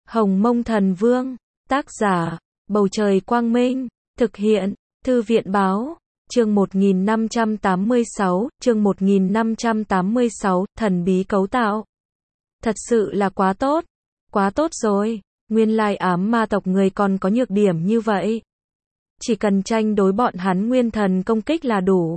Hồng Mông Thần Vương, tác giả, Bầu Trời Quang Minh, thực hiện, Thư viện Báo, chương 1586, thần bí cấu tạo. Thật sự là quá tốt rồi, nguyên lai ám ma tộc người còn có nhược điểm như vậy. Chỉ cần tranh đối bọn hắn nguyên thần công kích là đủ.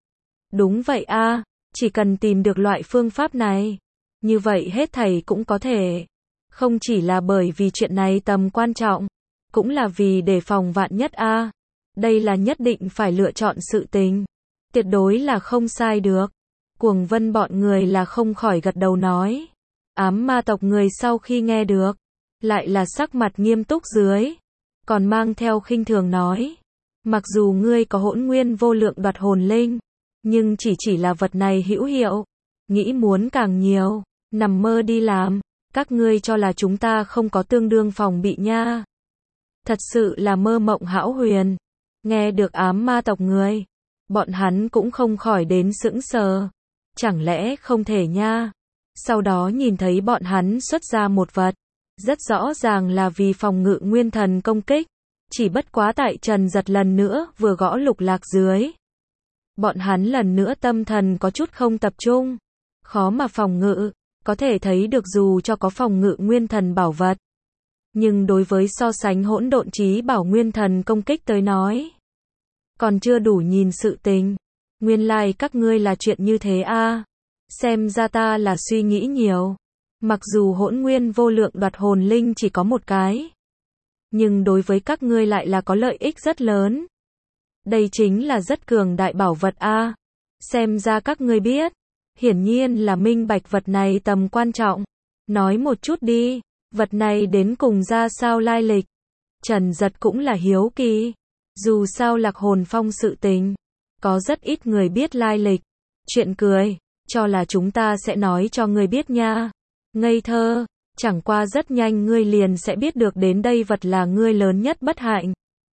Đúng vậy a, chỉ cần tìm được loại phương pháp này, như vậy hết thảy cũng có thể. Không chỉ là bởi vì chuyện này tầm quan trọng, cũng là vì để phòng vạn nhất a. Đây là nhất định phải lựa chọn sự tình. Tuyệt đối là không sai được. Cuồng Vân bọn người là không khỏi gật đầu nói. Ám ma tộc người sau khi nghe được, lại là sắc mặt nghiêm túc dưới, còn mang theo khinh thường nói. Mặc dù ngươi có hỗn nguyên vô lượng đoạt hồn linh, nhưng chỉ là vật này hữu hiệu. Nghĩ muốn càng nhiều, nằm mơ đi làm. Các ngươi cho là chúng ta không có tương đương phòng bị nha. Thật sự là mơ mộng hão huyền. Nghe được ám ma tộc người, bọn hắn cũng không khỏi đến sững sờ. Chẳng lẽ không thể nha? Sau đó nhìn thấy bọn hắn xuất ra một vật, rất rõ ràng là vì phòng ngự nguyên thần công kích. Chỉ bất quá tại Trần Giật lần nữa vừa gõ Lục Lạc dưới. Bọn hắn lần nữa tâm thần có chút không tập trung, khó mà phòng ngự. Có thể thấy được dù cho có phòng ngự nguyên thần bảo vật, nhưng đối với so sánh hỗn độn trí bảo nguyên thần công kích tới nói, còn chưa đủ nhìn sự tình. Nguyên lai các ngươi là chuyện như thế a. Xem ra ta là suy nghĩ nhiều. Mặc dù hỗn nguyên vô lượng đoạt hồn linh chỉ có một cái, nhưng đối với các ngươi lại là có lợi ích rất lớn. Đây chính là rất cường đại bảo vật a. Xem ra các ngươi biết. Hiển nhiên là minh bạch vật này tầm quan trọng. Nói một chút đi, vật này đến cùng ra sao lai lịch. Trần Giật cũng là hiếu kỳ. Dù sao Lạc Hồn Phong sự tình, có rất ít người biết lai lịch. Chuyện cười, cho là chúng ta sẽ nói cho ngươi biết nha. Ngây thơ, chẳng qua rất nhanh ngươi liền sẽ biết được đến đây vật là ngươi lớn nhất bất hạnh.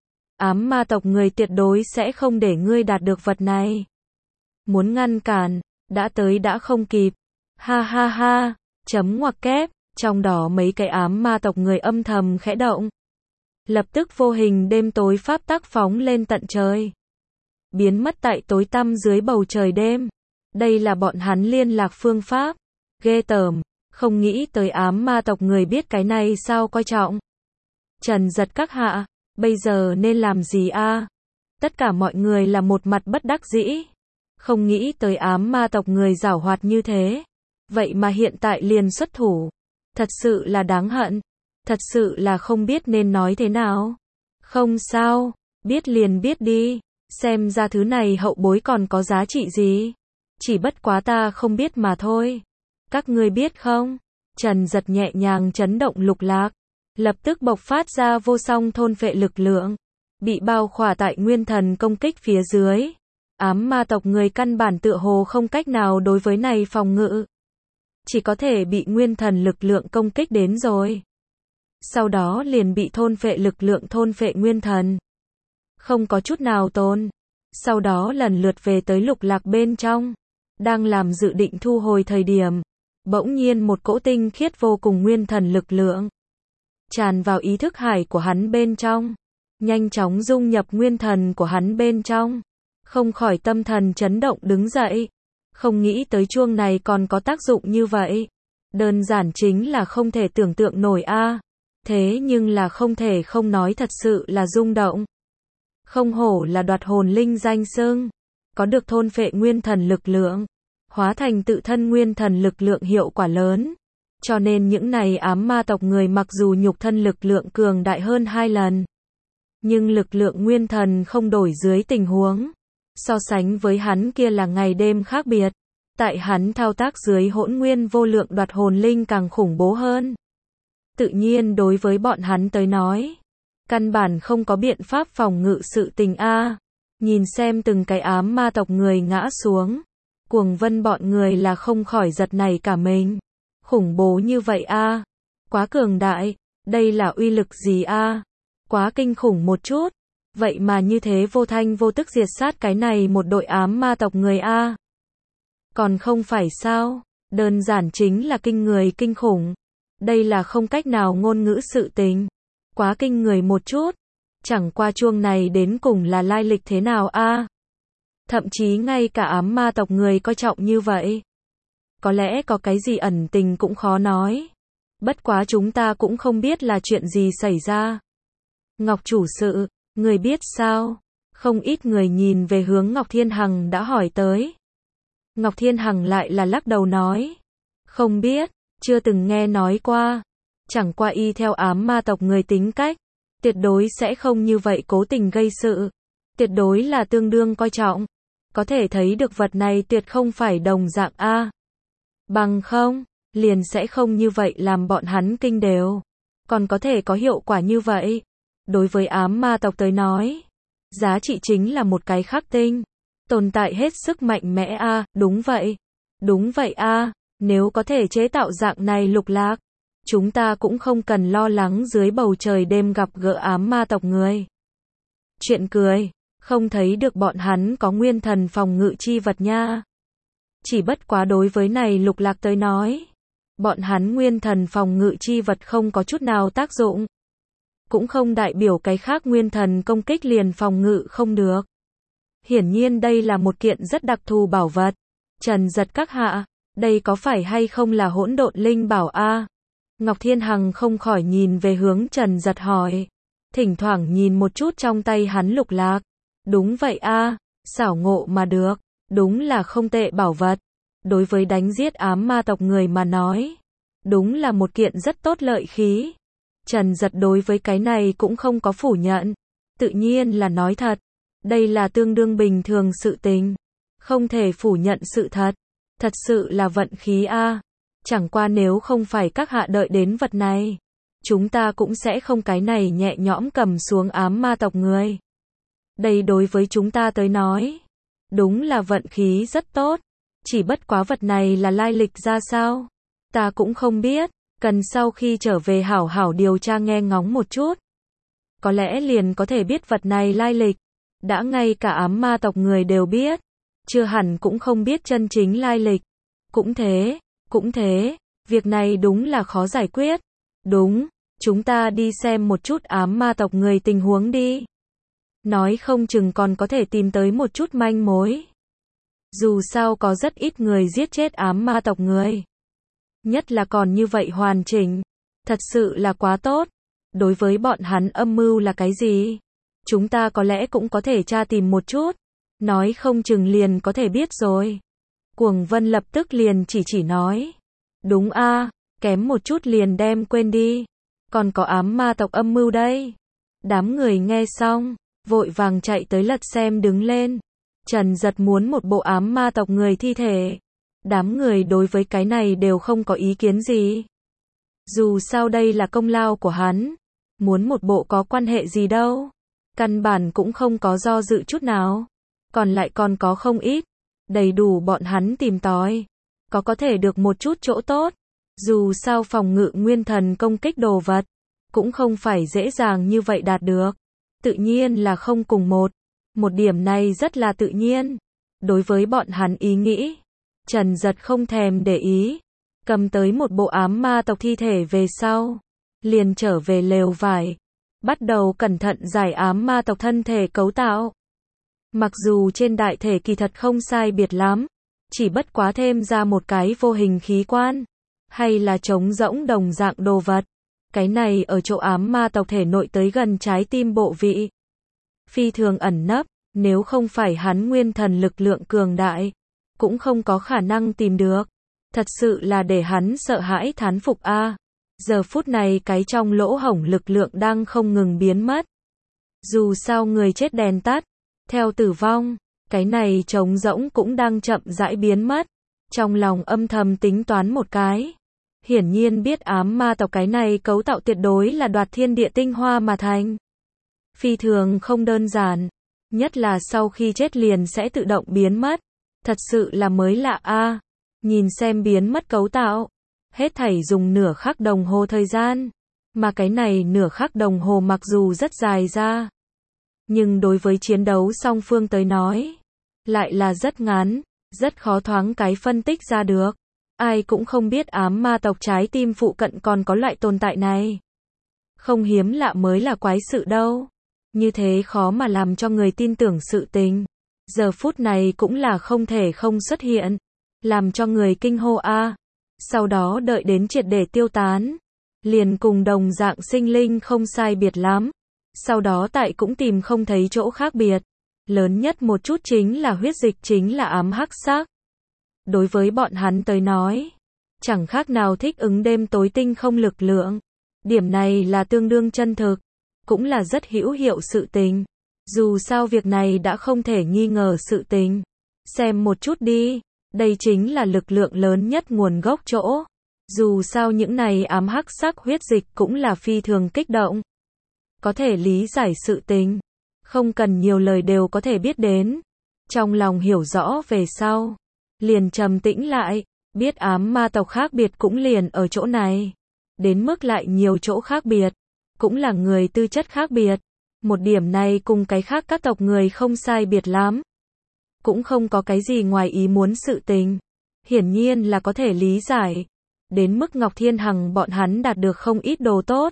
Ám ma tộc người tuyệt đối sẽ không để ngươi đạt được vật này. Muốn ngăn cản, đã tới đã không kịp. Ha ha ha, chấm ngoặc kép, trong đó mấy cái ám ma tộc người âm thầm khẽ động. Lập tức vô hình đêm tối pháp tắc phóng lên tận trời. Biến mất tại tối tăm dưới bầu trời đêm. Đây là bọn hắn liên lạc phương pháp. Ghê tởm, không nghĩ tới ám ma tộc người biết cái này sao coi trọng. Trần Giật các hạ, bây giờ nên làm gì a? Tất cả mọi người là một mặt bất đắc dĩ. Không nghĩ tới ám ma tộc người giảo hoạt như thế. Vậy mà hiện tại liền xuất thủ. Thật sự là đáng hận. Thật sự là không biết nên nói thế nào. Không sao, biết liền biết đi. Xem ra thứ này hậu bối còn có giá trị gì. Chỉ bất quá ta không biết mà thôi. Các ngươi biết không? Trần Giật nhẹ nhàng chấn động Lục Lạc. Lập tức bộc phát ra vô song thôn phệ lực lượng. Bị bao khỏa tại nguyên thần công kích phía dưới. Ám ma tộc người căn bản tựa hồ không cách nào đối với này phòng ngự. Chỉ có thể bị nguyên thần lực lượng công kích đến rồi. Sau đó liền bị thôn phệ lực lượng thôn phệ nguyên thần. Không có chút nào tồn. Sau đó lần lượt về tới Lục Lạc bên trong. Đang làm dự định thu hồi thời điểm. Bỗng nhiên một cỗ tinh khiết vô cùng nguyên thần lực lượng tràn vào ý thức hải của hắn bên trong. Nhanh chóng dung nhập nguyên thần của hắn bên trong. Không khỏi tâm thần chấn động đứng dậy. Không nghĩ tới chuông này còn có tác dụng như vậy. Đơn giản chính là không thể tưởng tượng nổi a. Thế nhưng là không thể không nói thật sự là rung động. Không hổ là đoạt hồn linh danh xưng. Có được thôn phệ nguyên thần lực lượng. Hóa thành tự thân nguyên thần lực lượng hiệu quả lớn. Cho nên những này ám ma tộc người mặc dù nhục thân lực lượng cường đại hơn 2 lần. Nhưng lực lượng nguyên thần không đổi dưới tình huống. So sánh với hắn kia là ngày đêm khác biệt. Tại hắn thao tác dưới hỗn nguyên vô lượng đoạt hồn linh càng khủng bố hơn. Tự nhiên đối với bọn hắn tới nói, căn bản không có biện pháp phòng ngự sự tình a. Nhìn xem từng cái ám ma tộc người ngã xuống. Cuồng Vân bọn người là không khỏi giật nảy cả mình. Khủng bố như vậy a. Quá cường đại. Đây là uy lực gì a? Quá kinh khủng một chút. Vậy mà như thế vô thanh vô tức diệt sát cái này một đội ám ma tộc người a. Còn không phải sao? Đơn giản chính là kinh người kinh khủng. Đây là không cách nào ngôn ngữ sự tình. Quá kinh người một chút. Chẳng qua chuông này đến cùng là lai lịch thế nào a? Thậm chí ngay cả ám ma tộc người coi trọng như vậy. Có lẽ có cái gì ẩn tình cũng khó nói. Bất quá chúng ta cũng không biết là chuyện gì xảy ra. Ngọc chủ sự, người biết sao? Không ít người nhìn về hướng Ngọc Thiên Hằng đã hỏi tới. Ngọc Thiên Hằng lại là lắc đầu nói. Không biết, chưa từng nghe nói qua. Chẳng qua y theo ám ma tộc người tính cách. Tuyệt đối sẽ không như vậy cố tình gây sự. Tuyệt đối là tương đương coi trọng. Có thể thấy được vật này tuyệt không phải đồng dạng A. Bằng không, liền sẽ không như vậy làm bọn hắn kinh đều. Còn có thể có hiệu quả như vậy. Đối với ám ma tộc tới nói, giá trị chính là một cái khắc tinh. Tồn tại hết sức mạnh mẽ A, đúng vậy. Đúng vậy A, nếu có thể chế tạo dạng này lục lạc, chúng ta cũng không cần lo lắng dưới bầu trời đêm gặp gỡ ám ma tộc người. Chuyện cười, không thấy được bọn hắn có nguyên thần phòng ngự chi vật nha. Chỉ bất quá đối với này lục lạc tới nói, bọn hắn nguyên thần phòng ngự chi vật không có chút nào tác dụng. Cũng không đại biểu cái khác nguyên thần công kích liền phòng ngự không được. Hiển nhiên đây là một kiện rất đặc thù bảo vật. Trần Giật các hạ, đây có phải hay không là hỗn độn linh bảo a? Ngọc Thiên Hằng không khỏi nhìn về hướng Trần Giật hỏi. Thỉnh thoảng nhìn một chút trong tay hắn lục lạc. Đúng vậy a, xảo ngộ mà được. Đúng là không tệ bảo vật. Đối với đánh giết ám ma tộc người mà nói, đúng là một kiện rất tốt lợi khí. Trần Giật đối với cái này cũng không có phủ nhận. Tự nhiên là nói thật. Đây là tương đương bình thường sự tình. Không thể phủ nhận sự thật. Thật sự là vận khí a. Chẳng qua nếu không phải các hạ đợi đến vật này, chúng ta cũng sẽ không cái này nhẹ nhõm cầm xuống ám ma tộc người. Đây đối với chúng ta tới nói, đúng là vận khí rất tốt. Chỉ bất quá vật này là lai lịch ra sao? Ta cũng không biết. Cần sau khi trở về hảo hảo điều tra nghe ngóng một chút. Có lẽ liền có thể biết vật này lai lịch. Đã ngay cả ám ma tộc người đều biết. Chưa hẳn cũng không biết chân chính lai lịch. Cũng thế, việc này đúng là khó giải quyết. Đúng, chúng ta đi xem một chút ám ma tộc người tình huống đi. Nói không chừng còn có thể tìm tới một chút manh mối. Dù sao có rất ít người giết chết ám ma tộc người. Nhất là còn như vậy hoàn chỉnh. Thật sự là quá tốt. Đối với bọn hắn âm mưu là cái gì? Chúng ta có lẽ cũng có thể tra tìm một chút. Nói không chừng liền có thể biết rồi. Cuồng Vân lập tức liền chỉ nói. Đúng a, kém một chút liền đem quên đi. Còn có ám ma tộc âm mưu đây. Đám người nghe xong, vội vàng chạy tới lật xem đứng lên. Trần Giật muốn một bộ ám ma tộc người thi thể. Đám người đối với cái này đều không có ý kiến gì. Dù sao đây là công lao của hắn. Muốn một bộ có quan hệ gì đâu. Căn bản cũng không có do dự chút nào. Còn lại còn có không ít. Đầy đủ bọn hắn tìm tòi. Có thể được một chút chỗ tốt. Dù sao phòng ngự nguyên thần công kích đồ vật. Cũng không phải dễ dàng như vậy đạt được. Tự nhiên là không cùng một. Một điểm này rất là tự nhiên. Đối với bọn hắn ý nghĩ. Trần Giật không thèm để ý. Cầm tới một bộ ám ma tộc thi thể về sau. Liền trở về lều vải. Bắt đầu cẩn thận giải ám ma tộc thân thể cấu tạo. Mặc dù trên đại thể kỳ thật không sai biệt lắm. Chỉ bất quá thêm ra một cái vô hình khí quan. Hay là trống rỗng đồng dạng đồ vật. Cái này ở chỗ ám ma tộc thể nội tới gần trái tim bộ vị. Phi thường ẩn nấp. Nếu không phải hắn nguyên thần lực lượng cường đại. Cũng không có khả năng tìm được. Thật sự là để hắn sợ hãi thán phục a. Giờ phút này cái trong lỗ hổng lực lượng đang không ngừng biến mất. Dù sao người chết đèn tắt. Theo tử vong. Cái này trống rỗng cũng đang chậm rãi biến mất. Trong lòng âm thầm tính toán một cái. Hiển nhiên biết ám ma tộc cái này cấu tạo tuyệt đối là đoạt thiên địa tinh hoa mà thành. Phi thường không đơn giản. Nhất là sau khi chết liền sẽ tự động biến mất. Thật sự là mới lạ a. Nhìn xem biến mất cấu tạo. Hết thảy dùng nửa khắc đồng hồ thời gian. Mà cái này nửa khắc đồng hồ mặc dù rất dài ra. Nhưng đối với chiến đấu song phương tới nói. Lại là rất ngắn. Rất khó thoáng cái phân tích ra được. Ai cũng không biết ám ma tộc trái tim phụ cận còn có loại tồn tại này. Không hiếm lạ mới là quái sự đâu. Như thế khó mà làm cho người tin tưởng sự tình. Giờ phút này cũng là không thể không xuất hiện. Làm cho người kinh hô a. Sau đó đợi đến triệt để tiêu tán. Liền cùng đồng dạng sinh linh không sai biệt lắm. Sau đó tại cũng tìm không thấy chỗ khác biệt. Lớn nhất một chút chính là huyết dịch chính là ám hắc sắc. Đối với bọn hắn tới nói, chẳng khác nào thích ứng đêm tối tinh không lực lượng. Điểm này là tương đương chân thực, cũng là rất hữu hiệu sự tình. Dù sao việc này đã không thể nghi ngờ sự tình. Xem một chút đi, đây chính là lực lượng lớn nhất nguồn gốc chỗ. Dù sao những này ám hắc sắc huyết dịch cũng là phi thường kích động. Có thể lý giải sự tình, không cần nhiều lời đều có thể biết đến. Trong lòng hiểu rõ về sau, liền trầm tĩnh lại, biết ám ma tộc khác biệt cũng liền ở chỗ này. Đến mức lại nhiều chỗ khác biệt, cũng là người tư chất khác biệt. Một điểm này cùng cái khác các tộc người không sai biệt lắm. Cũng không có cái gì ngoài ý muốn sự tình. Hiển nhiên là có thể lý giải. Đến mức Ngọc Thiên Hằng bọn hắn đạt được không ít đồ tốt.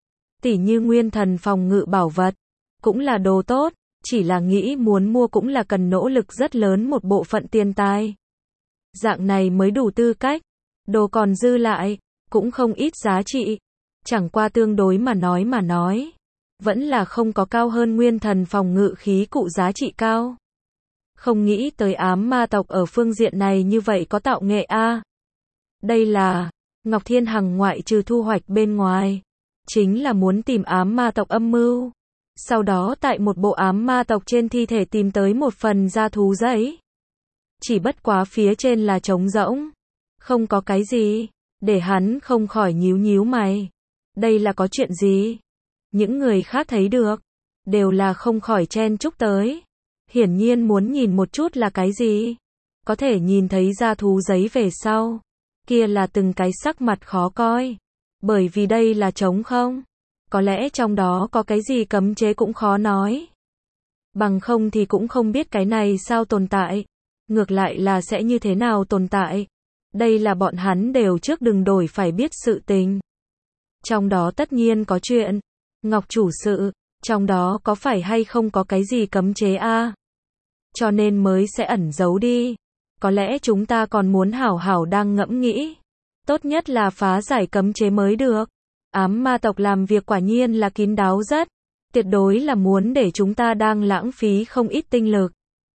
Tỉ như nguyên thần phòng ngự bảo vật, cũng là đồ tốt, chỉ là nghĩ muốn mua cũng là cần nỗ lực rất lớn một bộ phận tiền tài. Dạng này mới đủ tư cách, đồ còn dư lại, cũng không ít giá trị. Chẳng qua tương đối mà nói, vẫn là không có cao hơn nguyên thần phòng ngự khí cụ giá trị cao. Không nghĩ tới ám ma tộc ở phương diện này như vậy có tạo nghệ a. Đây là, Ngọc Thiên Hằng ngoại trừ thu hoạch bên ngoài, chính là muốn tìm ám ma tộc âm mưu. Sau đó tại một bộ ám ma tộc trên thi thể tìm tới một phần da thú giấy. Chỉ bất quá phía trên là trống rỗng, không có cái gì, để hắn không khỏi nhíu nhíu mày. Đây là có chuyện gì? Những người khác thấy được, đều là không khỏi chen chúc tới. Hiển nhiên muốn nhìn một chút là cái gì. Có thể nhìn thấy da thú giấy về sau, kia là từng cái sắc mặt khó coi. Bởi vì đây là trống không. Có lẽ trong đó có cái gì cấm chế cũng khó nói. Bằng không thì cũng không biết cái này sao tồn tại. Ngược lại là sẽ như thế nào tồn tại. Đây là bọn hắn đều trước đừng đổi phải biết sự tình. Trong đó tất nhiên có chuyện. Ngọc chủ sự, trong đó có phải hay không có cái gì cấm chế a? Cho nên mới sẽ ẩn giấu đi. Có lẽ chúng ta còn muốn hảo hảo đang ngẫm nghĩ. Tốt nhất là phá giải cấm chế mới được. Ám ma tộc làm việc quả nhiên là kín đáo rất. Tuyệt đối là muốn để chúng ta đang lãng phí không ít tinh lực.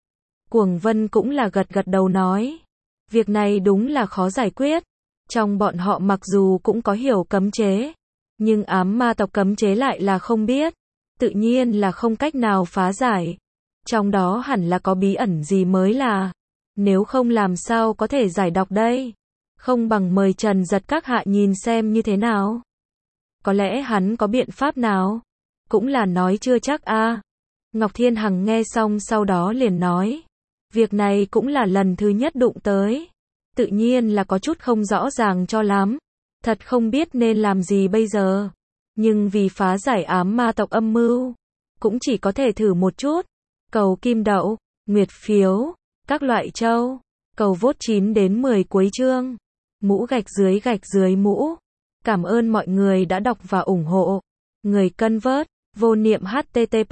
Cuồng Vân cũng là gật gật đầu nói. Việc này đúng là khó giải quyết. Trong bọn họ mặc dù cũng có hiểu cấm chế, nhưng ám ma tộc cấm chế lại là không biết. Tự nhiên là không cách nào phá giải. Trong đó hẳn là có bí ẩn gì mới là. Nếu không làm sao có thể giải đọc đây. Không bằng mời Trần Giật các hạ nhìn xem như thế nào. Có lẽ hắn có biện pháp nào. Cũng là nói chưa chắc a. Ngọc Thiên Hằng nghe xong sau đó liền nói. Việc này cũng là lần thứ nhất đụng tới. Tự nhiên là có chút không rõ ràng cho lắm. Thật không biết nên làm gì bây giờ. Nhưng vì phá giải ám ma tộc âm mưu, cũng chỉ có thể thử một chút. Cầu kim đậu, nguyệt phiếu, các loại châu. Cầu vote 9 đến 10 cuối chương. Mũ gạch dưới mũ. Cảm ơn mọi người đã đọc và ủng hộ. Người cân vớt, vô niệm http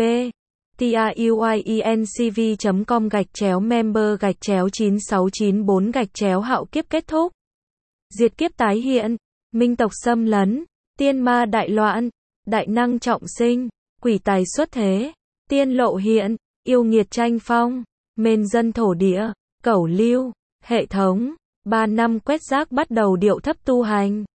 tiyuyencv.com/member/9694 hạo kiếp kết thúc. Diệt kiếp tái hiện, minh tộc xâm lấn, tiên ma đại loạn, đại năng trọng sinh, quỷ tài xuất thế, tiên lộ hiện, yêu nghiệt tranh phong, mên dân thổ địa, cẩu lưu, hệ thống, 3 năm quét rác bắt đầu điệu thấp tu hành.